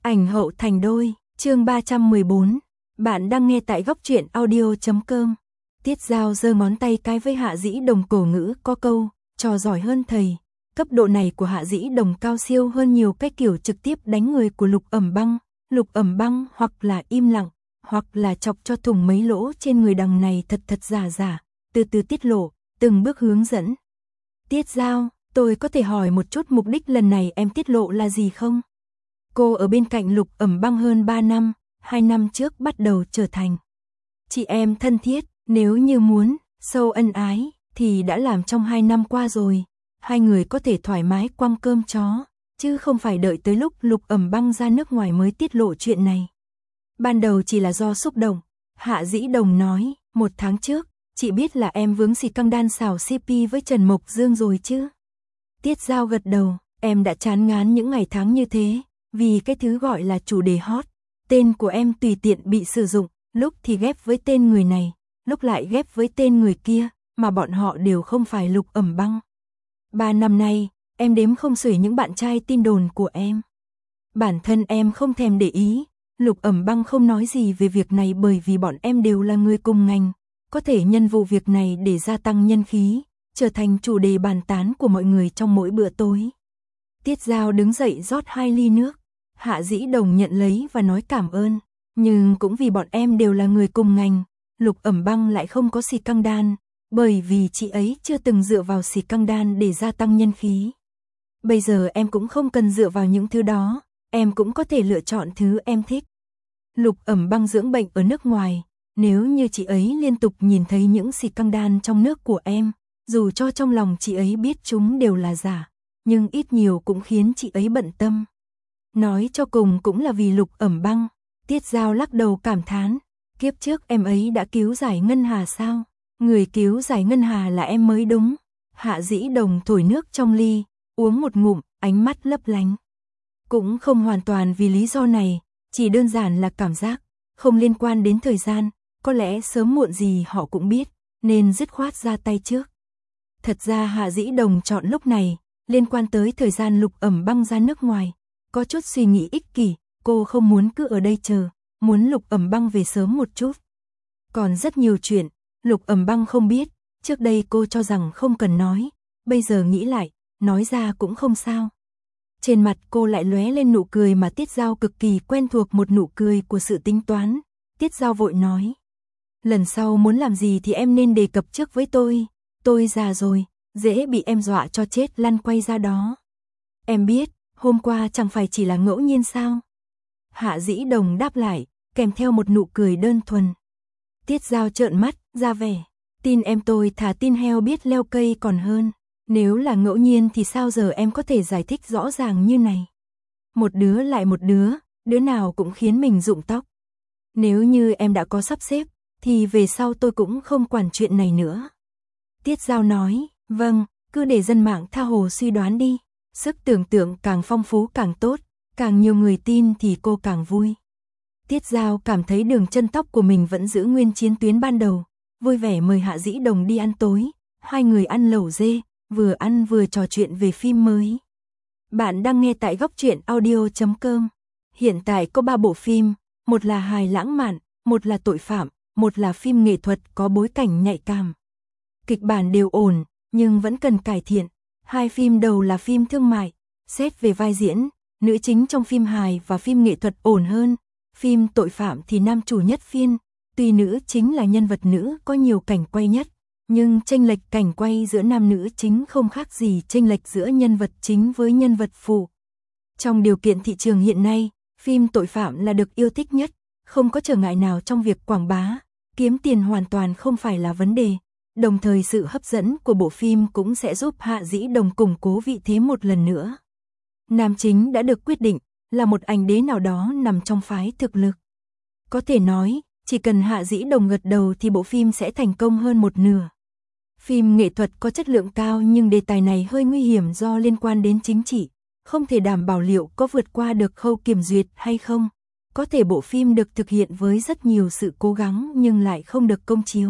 Ảnh hậu thành đôi, chương 314. Bạn đang nghe tại góc truyện audio.com. Tiết Giao giơ ngón tay cái với Hạ Dĩ Đồng, cổ ngữ có câu, trò giỏi hơn thầy. Cấp độ này của Hạ Dĩ Đồng cao siêu hơn nhiều cái kiểu trực tiếp đánh người của Lục Ẩm Băng. Lục Ẩm Băng hoặc là im lặng, hoặc là chọc cho thủng mấy lỗ trên người đằng này thật giả, từ từ tiết lộ, từng bước hướng dẫn. Tiết Giao, tôi có thể hỏi một chút mục đích lần này em tiết lộ là gì không? Cô ở bên cạnh Lục Ẩm Băng hơn 3 năm, 2 năm trước bắt đầu trở thành chị em thân thiết, nếu như muốn sâu ân ái thì đã làm trong 2 năm qua rồi. Hai người có thể thoải mái quăng cơm chó, chứ không phải đợi tới lúc Lục Ẩm Băng ra nước ngoài mới tiết lộ chuyện này. Ban đầu chỉ là do xúc động. Hạ Dĩ Đồng nói, 1 tháng trước, chị biết là em vướng xì căng đan xảo CP với Trần Mộc Dương rồi chứ? Tiết Giao gật đầu, em đã chán ngán những ngày tháng như thế, vì cái thứ gọi là chủ đề hot. Tên của em tùy tiện bị sử dụng, lúc thì ghép với tên người này, lúc lại ghép với tên người kia, mà bọn họ đều không phải Lục Ẩm Băng. 3 năm nay, em đếm không xuể những bạn trai tin đồn của em. Bản thân em không thèm để ý, Lục Ẩm Băng không nói gì về việc này bởi vì bọn em đều là người cùng ngành, có thể nhân vụ việc này để gia tăng nhân khí, trở thành chủ đề bàn tán của mọi người trong mỗi bữa tối. Tiết Giao đứng dậy rót 2 ly nước, Hạ Dĩ Đồng nhận lấy và nói cảm ơn, nhưng cũng vì bọn em đều là người cùng ngành, Lục Ẩm Băng lại không có xì căng đan, bởi vì chị ấy chưa từng dựa vào xì căng đan để gia tăng nhân khí. Bây giờ em cũng không cần dựa vào những thứ đó, em cũng có thể lựa chọn thứ em thích. Lục Ẩm Băng dưỡng bệnh ở nước ngoài, nếu như chị ấy liên tục nhìn thấy những xì căng đan trong nước của em, dù cho trong lòng chị ấy biết chúng đều là giả, nhưng ít nhiều cũng khiến chị ấy bận tâm. Nói cho cùng cũng là vì Lục Ẩm Băng. Tiết Giao lắc đầu cảm thán, kiếp trước em ấy đã cứu giải Ngân Hà sao? Người cứu giải Ngân Hà là em mới đúng. Hạ Dĩ Đồng thổi nước trong ly, uống một ngụm, ánh mắt lấp lánh. Cũng không hoàn toàn vì lý do này, chỉ đơn giản là cảm giác, không liên quan đến thời gian, có lẽ sớm muộn gì họ cũng biết, nên dứt khoát ra tay trước. Thật ra Hạ Dĩ Đồng chọn lúc này, liên quan tới thời gian Lục Ẩm Băng ra nước ngoài, có chút suy nghĩ ích kỷ, cô không muốn cứ ở đây chờ, muốn Lục Ẩm Băng về sớm một chút. Còn rất nhiều chuyện, Lục Ẩm Băng không biết, trước đây cô cho rằng không cần nói, bây giờ nghĩ lại, nói ra cũng không sao. Trên mặt cô lại lóe lên nụ cười mà Tiết Giao cực kỳ quen thuộc, một nụ cười của sự tính toán. Tiết Giao vội nói, lần sau muốn làm gì thì em nên đề cập trước với tôi già rồi, dễ bị em dọa cho chết lăn quay ra đó. Em biết, hôm qua chẳng phải chỉ là ngẫu nhiên sao? Hạ Dĩ Đồng đáp lại, kèm theo một nụ cười đơn thuần. Tiết Giao trợn mắt, ra vẻ, tin em tôi thà tin heo biết leo cây còn hơn. Nếu là ngẫu nhiên thì sao giờ em có thể giải thích rõ ràng như này? Một đứa lại một đứa nào cũng khiến mình rụng tóc. Nếu như em đã có sắp xếp, thì về sau tôi cũng không quản chuyện này nữa. Tiết Giao nói, vâng, cứ để dân mạng tha hồ suy đoán đi. Sức tưởng tượng càng phong phú càng tốt, càng nhiều người tin thì cô càng vui. Tiết Giao cảm thấy đường chân tóc của mình vẫn giữ nguyên chiến tuyến ban đầu, vui vẻ mời Hạ Dĩ Đồng đi ăn tối. Hai người ăn lẩu dê, vừa ăn vừa trò chuyện về phim mới. Bạn đang nghe tại góc truyện audio.com. Hiện tại có 3 bộ phim, một là hài lãng mạn, một là tội phạm, một là phim nghệ thuật có bối cảnh nhạy cảm. Kịch bản đều ổn, nhưng vẫn cần cải thiện. 2 phim đầu là phim thương mại, xét về vai diễn, nữ chính trong phim hài và phim nghệ thuật ổn hơn. Phim tội phạm thì nam chủ nhất phiên, tuy nữ chính là nhân vật nữ có nhiều cảnh quay nhất, nhưng chênh lệch cảnh quay giữa nam nữ chính không khác gì chênh lệch giữa nhân vật chính với nhân vật phụ. Trong điều kiện thị trường hiện nay, phim tội phạm là được yêu thích nhất, không có trở ngại nào trong việc quảng bá, kiếm tiền hoàn toàn không phải là vấn đề. Đồng thời sự hấp dẫn của bộ phim cũng sẽ giúp Hạ Dĩ Đồng củng cố vị thế một lần nữa. Nam chính đã được quyết định, là một anh đế nào đó nằm trong phái thực lực. Có thể nói, chỉ cần Hạ Dĩ Đồng gật đầu thì bộ phim sẽ thành công hơn một nửa. Phim nghệ thuật có chất lượng cao nhưng đề tài này hơi nguy hiểm do liên quan đến chính trị, không thể đảm bảo liệu có vượt qua được khâu kiểm duyệt hay không. Có thể bộ phim được thực hiện với rất nhiều sự cố gắng nhưng lại không được công chiếu.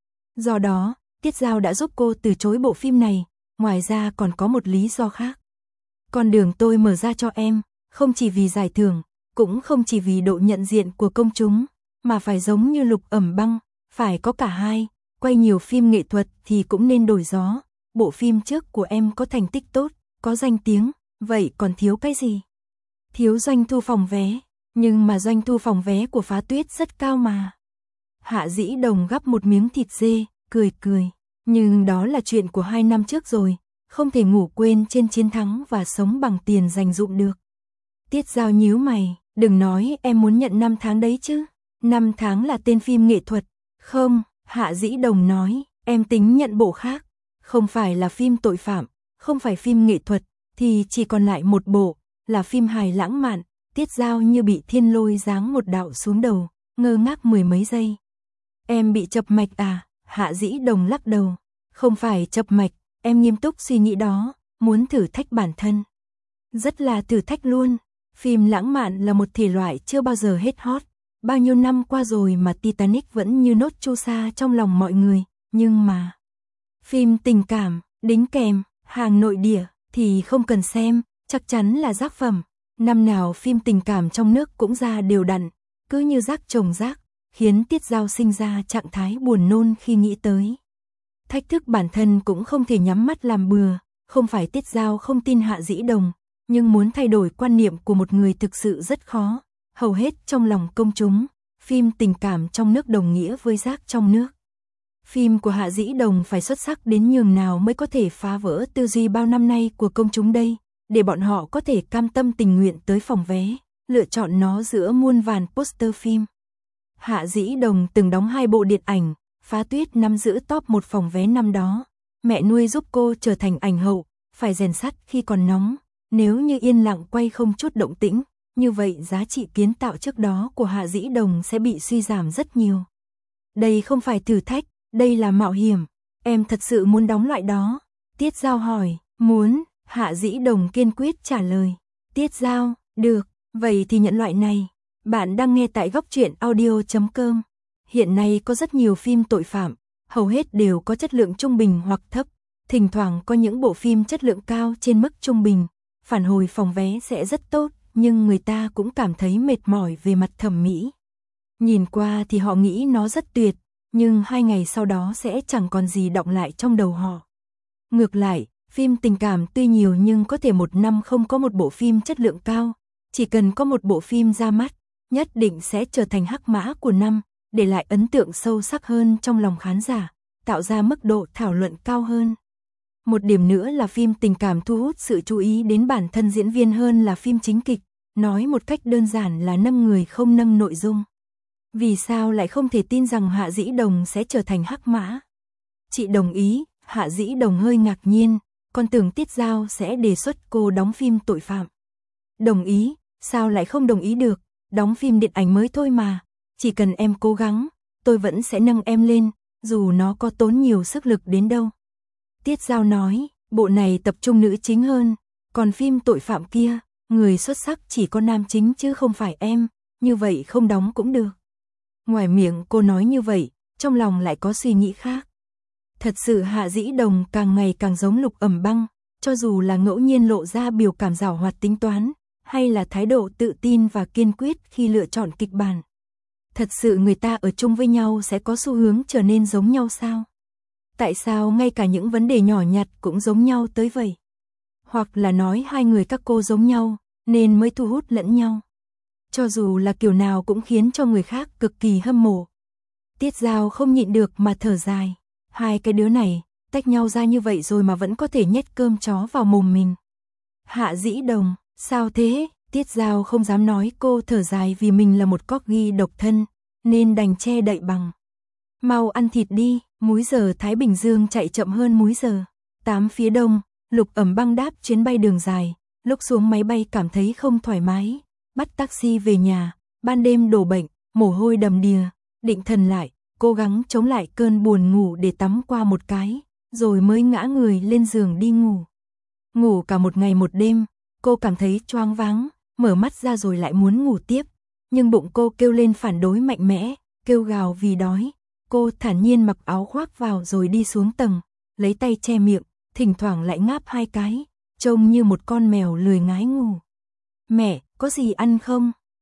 Do đó, Tiết Giao đã giúp cô từ chối bộ phim này, ngoài ra còn có một lý do khác. Con đường tôi mở ra cho em, không chỉ vì giải thưởng, cũng không chỉ vì độ nhận diện của công chúng, mà phải giống như Lục Ẩm Băng, phải có cả hai, quay nhiều phim nghệ thuật thì cũng nên đổi gió. Bộ phim trước của em có thành tích tốt, có danh tiếng, vậy còn thiếu cái gì? Thiếu doanh thu phòng vé, nhưng mà doanh thu phòng vé của Phá Tuyết rất cao mà. Hạ Dĩ Đồng gắp một miếng thịt dê, cười cười, nhưng đó là chuyện của 2 năm trước rồi, không thể ngủ quên trên chiến thắng và sống bằng tiền dành dụm được. Tiết Giao nhíu mày, đừng nói em muốn nhận 5 tháng đấy chứ, 5 tháng là tên phim nghệ thuật. Không, Hạ Dĩ Đồng nói, em tính nhận bộ khác, không phải là phim tội phạm, không phải phim nghệ thuật, thì chỉ còn lại một bộ, là phim hài lãng mạn. Tiết Giao như bị thiên lôi giáng một đạo xuống đầu, ngơ ngác 10 mấy giây. Em bị chập mạch à? Hạ Dĩ Đồng lắc đầu, không phải chập mạch, em nghiêm túc suy nghĩ đó, muốn thử thách bản thân. Rất là thử thách luôn, phim lãng mạn là một thể loại chưa bao giờ hết hot. Bao nhiêu năm qua rồi mà Titanic vẫn như nốt chu sa trong lòng mọi người, nhưng mà phim tình cảm, đính kèm, hàng nội địa thì không cần xem, chắc chắn là rác phẩm. Năm nào phim tình cảm trong nước cũng ra đều đặn, cứ như rác chồng rác, khiến Tiết Giao sinh ra trạng thái buồn nôn khi nghĩ tới. Thách thức bản thân cũng không thể nhắm mắt làm bừa, không phải Tiết Giao không tin Hạ Dĩ Đồng, nhưng muốn thay đổi quan niệm của một người thực sự rất khó. Hầu hết trong lòng công chúng, phim tình cảm trong nước đồng nghĩa với rác trong nước. Phim của Hạ Dĩ Đồng phải xuất sắc đến nhường nào mới có thể phá vỡ tư duy bao năm nay của công chúng đây, để bọn họ có thể cam tâm tình nguyện tới phòng vé, lựa chọn nó giữa muôn vàn poster phim. Hạ Dĩ Đồng từng đóng 2 bộ điện ảnh, Phá Tuyết nắm giữ top 1 phòng vé năm đó. Mẹ nuôi giúp cô trở thành ảnh hậu, phải rèn sắt khi còn nóng, nếu như yên lặng quay không chút động tĩnh, như vậy giá trị kiến tạo trước đó của Hạ Dĩ Đồng sẽ bị suy giảm rất nhiều. Đây không phải thử thách, đây là mạo hiểm. Em thật sự muốn đóng loại đó? Tiết Giao hỏi. Muốn, Hạ Dĩ Đồng kiên quyết trả lời. Tiết Giao, được, vậy thì nhận loại này. Bạn đang nghe tại Góc Truyện Audio.com. Hiện nay có rất nhiều phim tội phạm, hầu hết đều có chất lượng trung bình hoặc thấp. Thỉnh thoảng có những bộ phim chất lượng cao trên mức trung bình, phản hồi phòng vé sẽ rất tốt, nhưng người ta cũng cảm thấy mệt mỏi về mặt thẩm mỹ. Nhìn qua thì họ nghĩ nó rất tuyệt, nhưng 2 ngày sau đó sẽ chẳng còn gì đọng lại trong đầu họ. Ngược lại, phim tình cảm tuy nhiều nhưng có thể 1 năm không có một bộ phim chất lượng cao, chỉ cần có một bộ phim ra mắt, nhất định sẽ trở thành hắc mã của năm, để lại ấn tượng sâu sắc hơn trong lòng khán giả, tạo ra mức độ thảo luận cao hơn. Một điểm nữa là phim tình cảm thu hút sự chú ý đến bản thân diễn viên hơn là phim chính kịch, nói một cách đơn giản là nâng người không nâng nội dung. Vì sao lại không thể tin rằng Hạ Dĩ Đồng sẽ trở thành hắc mã? Chị đồng ý, Hạ Dĩ Đồng hơi ngạc nhiên, còn tưởng Tiết Giao sẽ đề xuất cô đóng phim tội phạm. Đồng ý, sao lại không đồng ý được, đóng phim điện ảnh mới thôi mà, chỉ cần em cố gắng, tôi vẫn sẽ nâng em lên, dù nó có tốn nhiều sức lực đến đâu. Tiết Giao nói, bộ này tập trung nữ chính hơn, còn phim tội phạm kia, người xuất sắc chỉ có nam chính chứ không phải em, như vậy không đóng cũng được. Ngoài miệng cô nói như vậy, trong lòng lại có suy nghĩ khác. Thật sự Hạ Dĩ Đồng càng ngày càng giống Lục Ẩm Băng, cho dù là ngẫu nhiên lộ ra biểu cảm giảo hoạt tính toán, hay là thái độ tự tin và kiên quyết khi lựa chọn kịch bản. Thật sự người ta ở chung với nhau sẽ có xu hướng trở nên giống nhau sao? Tại sao ngay cả những vấn đề nhỏ nhặt cũng giống nhau tới vậy? Hoặc là nói hai người các cô giống nhau, nên mới thu hút lẫn nhau. Cho dù là kiểu nào cũng khiến cho người khác cực kỳ hâm mộ. Tiết Giao không nhịn được mà thở dài. Hai cái đứa này, tách nhau ra như vậy rồi mà vẫn có thể nhét cơm chó vào mồm mình. Hạ Dĩ Đồng, sao thế? Tiết Giao không dám nói cô thở dài vì mình là một corgi độc thân, nên đành che đậy bằng. Mau ăn thịt đi, múi giờ Thái Bình Dương chạy chậm hơn múi giờ 8 phía đông. Lục Ẩm Băng đáp chuyến bay đường dài, lúc xuống máy bay cảm thấy không thoải mái, bắt taxi về nhà, ban đêm đổ bệnh, mồ hôi đầm đìa, định thần lại, cố gắng chống lại cơn buồn ngủ để tắm qua một cái, rồi mới ngã người lên giường đi ngủ. Ngủ cả một ngày một đêm, cô cảm thấy choáng váng, mở mắt ra rồi lại muốn ngủ tiếp, nhưng bụng cô kêu lên phản đối mạnh mẽ, kêu gào vì đói. Cô thản nhiên mặc áo khoác vào rồi đi xuống tầng, lấy tay che miệng, thỉnh thoảng lại ngáp 2 cái, trông như một con mèo lười ngái ngủ. Mẹ, có gì ăn không?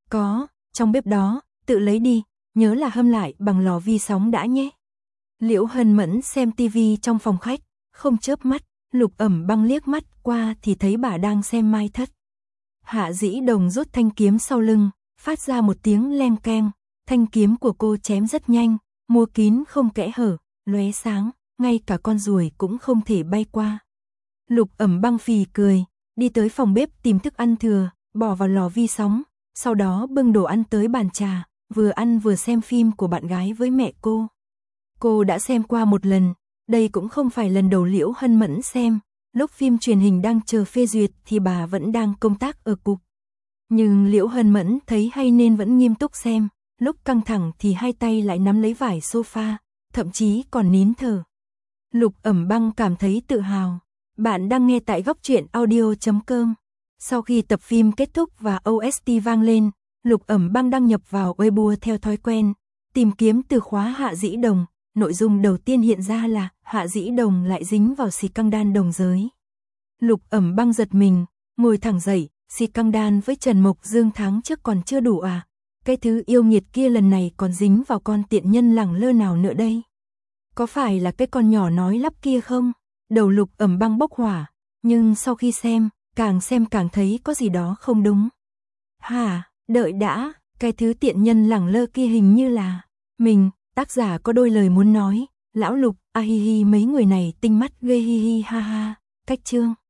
Có, trong bếp đó, tự lấy đi, nhớ là hâm lại bằng lò vi sóng đã nhé. Liễu Hân Mẫn xem tivi trong phòng khách, không chớp mắt, Lục Ẩm Băng liếc mắt qua thì thấy bà đang xem Mai Thất. Hạ Dĩ Đồng rút thanh kiếm sau lưng, phát ra một tiếng leng keng, thanh kiếm của cô chém rất nhanh, mua kín không kẽ hở, lóe sáng, ngay cả con ruồi cũng không thể bay qua. Lục Ẩm Băng phì cười, đi tới phòng bếp tìm thức ăn thừa, bỏ vào lò vi sóng, sau đó bưng đồ ăn tới bàn trà, vừa ăn vừa xem phim của bạn gái với mẹ cô. Cô đã xem qua một lần, đây cũng không phải lần đầu Liễu Hân Mẫn xem, lúc phim truyền hình đang chờ phê duyệt thì bà vẫn đang công tác ở cục. Nhưng Liễu Hân Mẫn thấy hay nên vẫn nghiêm túc xem, lúc căng thẳng thì hai tay lại nắm lấy vải sofa, thậm chí còn nín thở. Lục Ẩm Băng cảm thấy tự hào. Bạn đang nghe tại góc truyện audio.com. Sau khi tập phim kết thúc và OST vang lên, Lục Ẩm Băng đăng nhập vào Weibo theo thói quen, tìm kiếm từ khóa Hạ Dĩ Đồng. Nội dung đầu tiên hiện ra là Hạ Dĩ Đồng lại dính vào xì căng đan đồng giới. Lục Ẩm Băng giật mình, ngồi thẳng dậy, xì căng đan với Trần Mộc Dương tháng trước còn chưa đủ à? Cái thứ yêu nghiệt kia lần này còn dính vào con tiện nhân lẳng lơ nào nữa đây? Có phải là cái con nhỏ nói lắp kia không? Đầu Lục Ẩm Băng bốc hỏa, nhưng sau khi xem càng thấy có gì đó không đúng. Hả, đợi đã, cái thứ tiện nhân lẳng lơ kia hình như là mình. Tác giả có đôi lời muốn nói, lão Lục, a hi hi mấy người này tinh mắt ghê hi hi ha ha, cách chương.